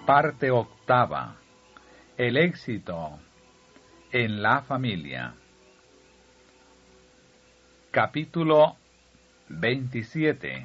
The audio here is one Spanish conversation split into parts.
Parte octava. El éxito en la familia. Capítulo 27.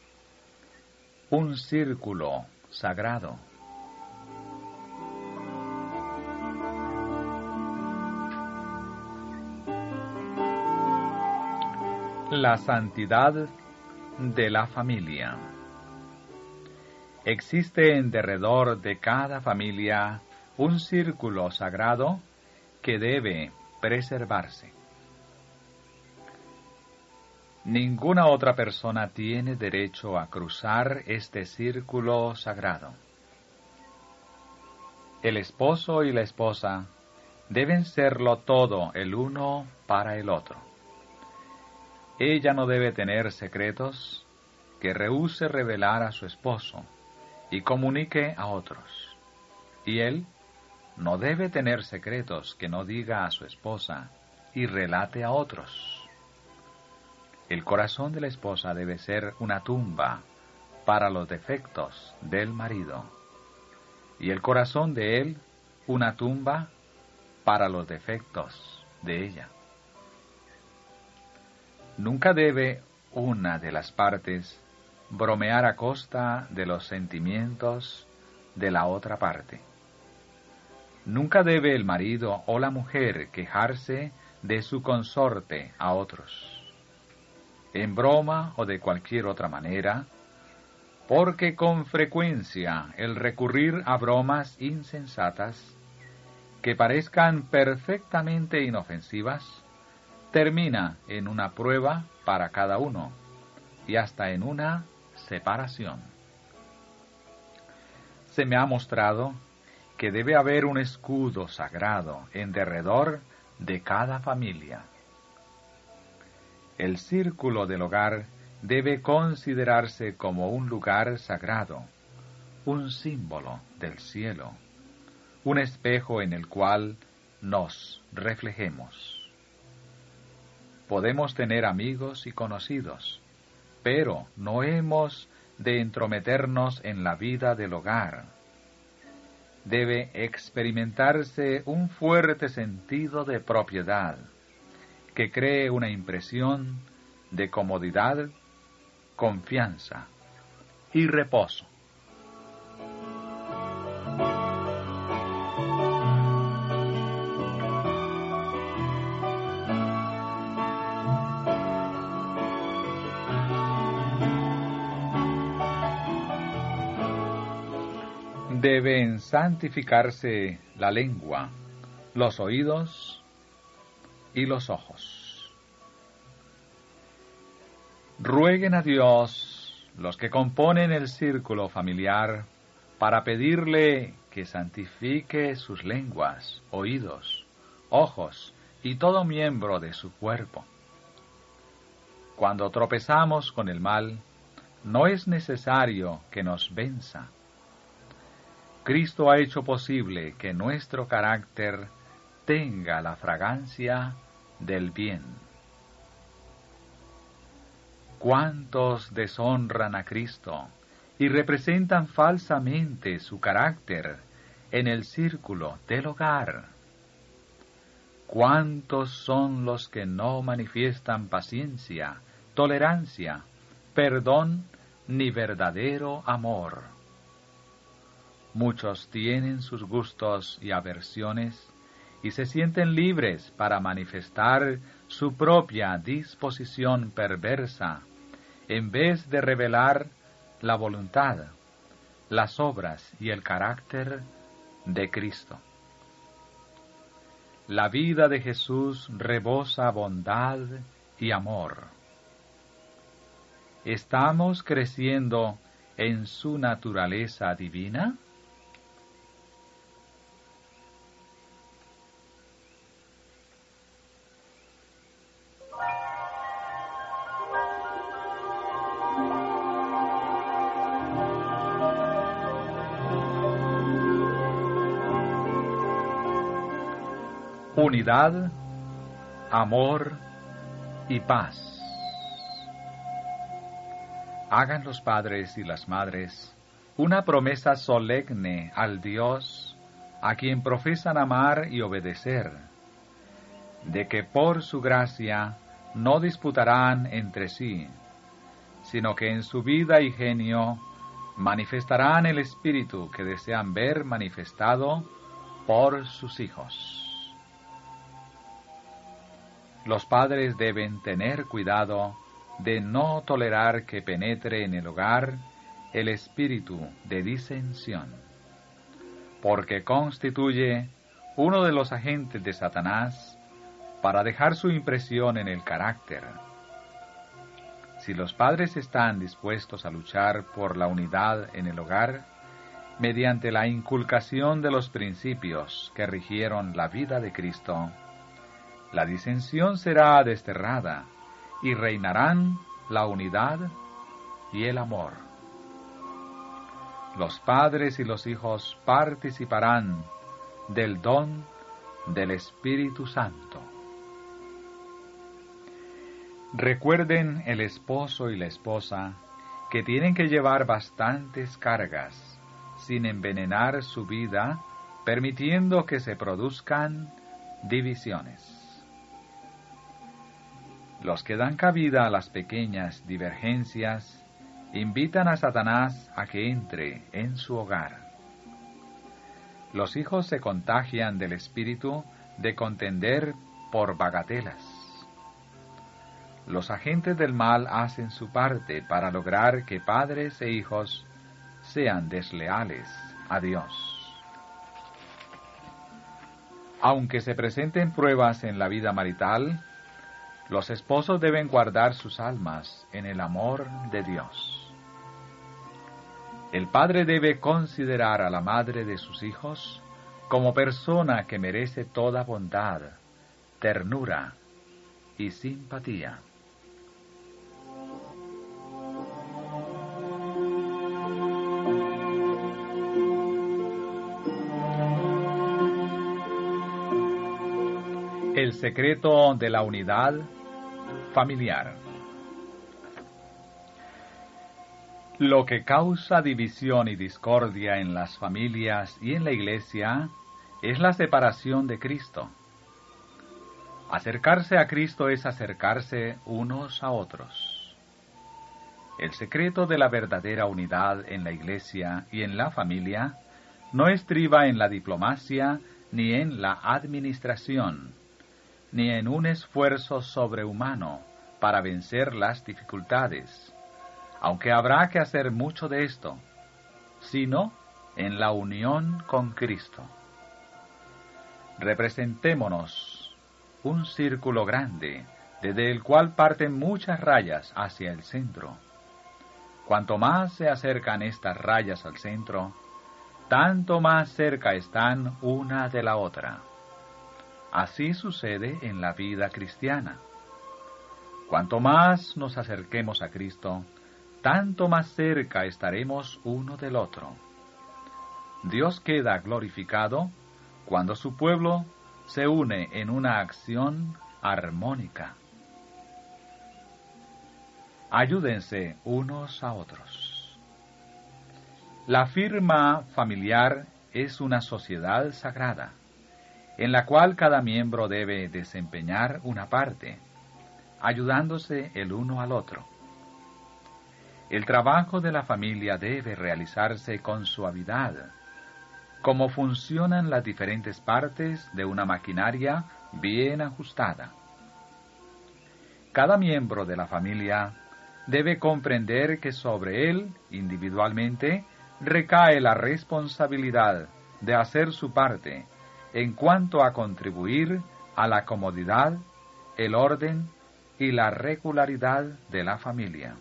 Un círculo sagrado. La santidad de la familia. Existe en derredor de cada familia un círculo sagrado que debe preservarse. Ninguna otra persona tiene derecho a cruzar este círculo sagrado. El esposo y la esposa deben serlo todo el uno para el otro. Ella no debe tener secretos que rehúse revelar a su esposo y comunique a otros. Y él no debe tener secretos que no diga a su esposa y relate a otros. El corazón de la esposa debe ser una tumba para los defectos del marido, y el corazón de él una tumba para los defectos de ella. Nunca debe una de las partes bromear a costa de los sentimientos de la otra parte. Nunca debe el marido o la mujer quejarse de su consorte a otros, en broma o de cualquier otra manera, porque con frecuencia el recurrir a bromas insensatas, que parezcan perfectamente inofensivas, termina en una prueba para cada uno y hasta en una separación. Se me ha mostrado que debe haber un escudo sagrado en derredor de cada familia. El círculo del hogar debe considerarse como un lugar sagrado, un símbolo del cielo, un espejo en el cual nos reflejemos. Podemos tener amigos y conocidos, pero no hemos de entrometernos en la vida del hogar. Debe experimentarse un fuerte sentido de propiedad, que cree una impresión de comodidad, confianza y reposo. Deben santificarse la lengua, los oídos y los ojos. Rueguen a Dios los que componen el círculo familiar para pedirle que santifique sus lenguas, oídos, ojos y todo miembro de su cuerpo. Cuando tropezamos con el mal, no es necesario que nos venza. Cristo ha hecho posible que nuestro carácter tenga la fragancia del bien. ¿Cuántos deshonran a Cristo y representan falsamente su carácter en el círculo del hogar? ¿Cuántos son los que no manifiestan paciencia, tolerancia, perdón ni verdadero amor? Muchos tienen sus gustos y aversiones y se sienten libres para manifestar su propia disposición perversa, en vez de revelar la voluntad, las obras y el carácter de Cristo. La vida de Jesús rebosa bondad y amor. ¿Estamos creciendo en su naturaleza divina? Unidad, amor y paz. Hagan los padres y las madres una promesa solemne al Dios a quien profesan amar y obedecer, de que por su gracia no disputarán entre sí, sino que en su vida y genio manifestarán el Espíritu que desean ver manifestado por sus hijos. Los padres deben tener cuidado de no tolerar que penetre en el hogar el espíritu de disensión, porque constituye uno de los agentes de Satanás para dejar su impresión en el carácter. Si los padres están dispuestos a luchar por la unidad en el hogar, mediante la inculcación de los principios que rigieron la vida de Cristo, la disensión será desterrada y reinarán la unidad y el amor. Los padres y los hijos participarán del don del Espíritu Santo. Recuerden el esposo y la esposa que tienen que llevar bastantes cargas, sin envenenar su vida, permitiendo que se produzcan divisiones. Los que dan cabida a las pequeñas divergencias invitan a Satanás a que entre en su hogar. Los hijos se contagian del espíritu de contender por bagatelas. Los agentes del mal hacen su parte para lograr que padres e hijos sean desleales a Dios. Aunque se presenten pruebas en la vida marital, los esposos deben guardar sus almas en el amor de Dios. El padre debe considerar a la madre de sus hijos como persona que merece toda bondad, ternura y simpatía. El secreto de la unidad familiar. Lo que causa división y discordia en las familias y en la Iglesia es la separación de Cristo. Acercarse a Cristo es acercarse unos a otros. El secreto de la verdadera unidad en la Iglesia y en la familia no estriba en la diplomacia ni en la administración, ni en un esfuerzo sobrehumano para vencer las dificultades, aunque habrá que hacer mucho de esto, sino en la unión con Cristo. Representémonos un círculo grande, desde el cual parten muchas rayas hacia el centro. Cuanto más se acercan estas rayas al centro, tanto más cerca están una de la otra. Así sucede en la vida cristiana. Cuanto más nos acerquemos a Cristo, tanto más cerca estaremos uno del otro. Dios queda glorificado cuando su pueblo se une en una acción armónica. Ayúdense unos a otros. La firma familiar es una sociedad sagrada, en la cual cada miembro debe desempeñar una parte, ayudándose el uno al otro. El trabajo de la familia debe realizarse con suavidad, como funcionan las diferentes partes de una maquinaria bien ajustada. Cada miembro de la familia debe comprender que sobre él, individualmente, recae la responsabilidad de hacer su parte en cuanto a contribuir a la comodidad, el orden y la regularidad de la familia.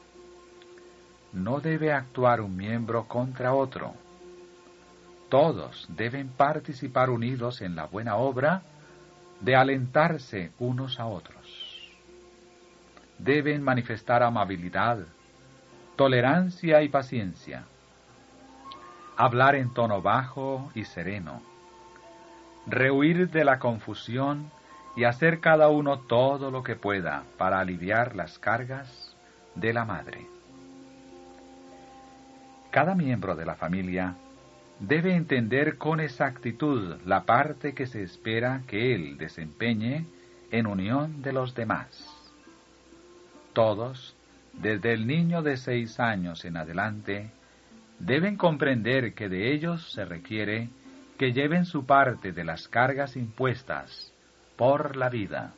No debe actuar un miembro contra otro. Todos deben participar unidos en la buena obra de alentarse unos a otros. Deben manifestar amabilidad, tolerancia y paciencia. Hablar en tono bajo y sereno. Rehuir de la confusión y hacer cada uno todo lo que pueda para aliviar las cargas de la madre. Cada miembro de la familia debe entender con exactitud la parte que se espera que él desempeñe en unión de los demás. Todos, desde el niño de 6 años en adelante, deben comprender que de ellos se requiere que lleven su parte de las cargas impuestas por la vida.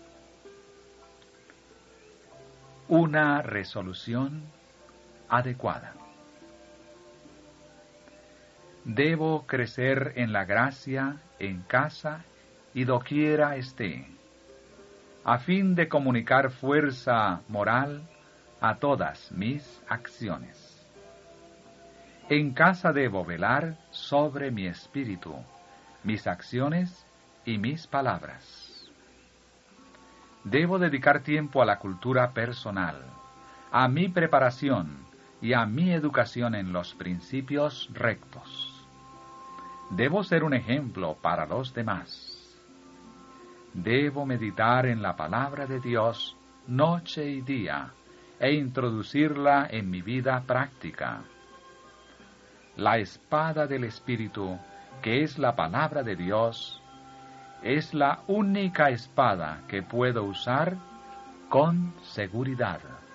Una resolución adecuada. Debo crecer en la gracia en casa y doquiera esté, a fin de comunicar fuerza moral a todas mis acciones. En casa debo velar sobre mi espíritu, mis acciones y mis palabras. Debo dedicar tiempo a la cultura personal, a mi preparación y a mi educación en los principios rectos. Debo ser un ejemplo para los demás. Debo meditar en la palabra de Dios noche y día e introducirla en mi vida práctica. La espada del Espíritu, que es la palabra de Dios, es la única espada que puedo usar con seguridad.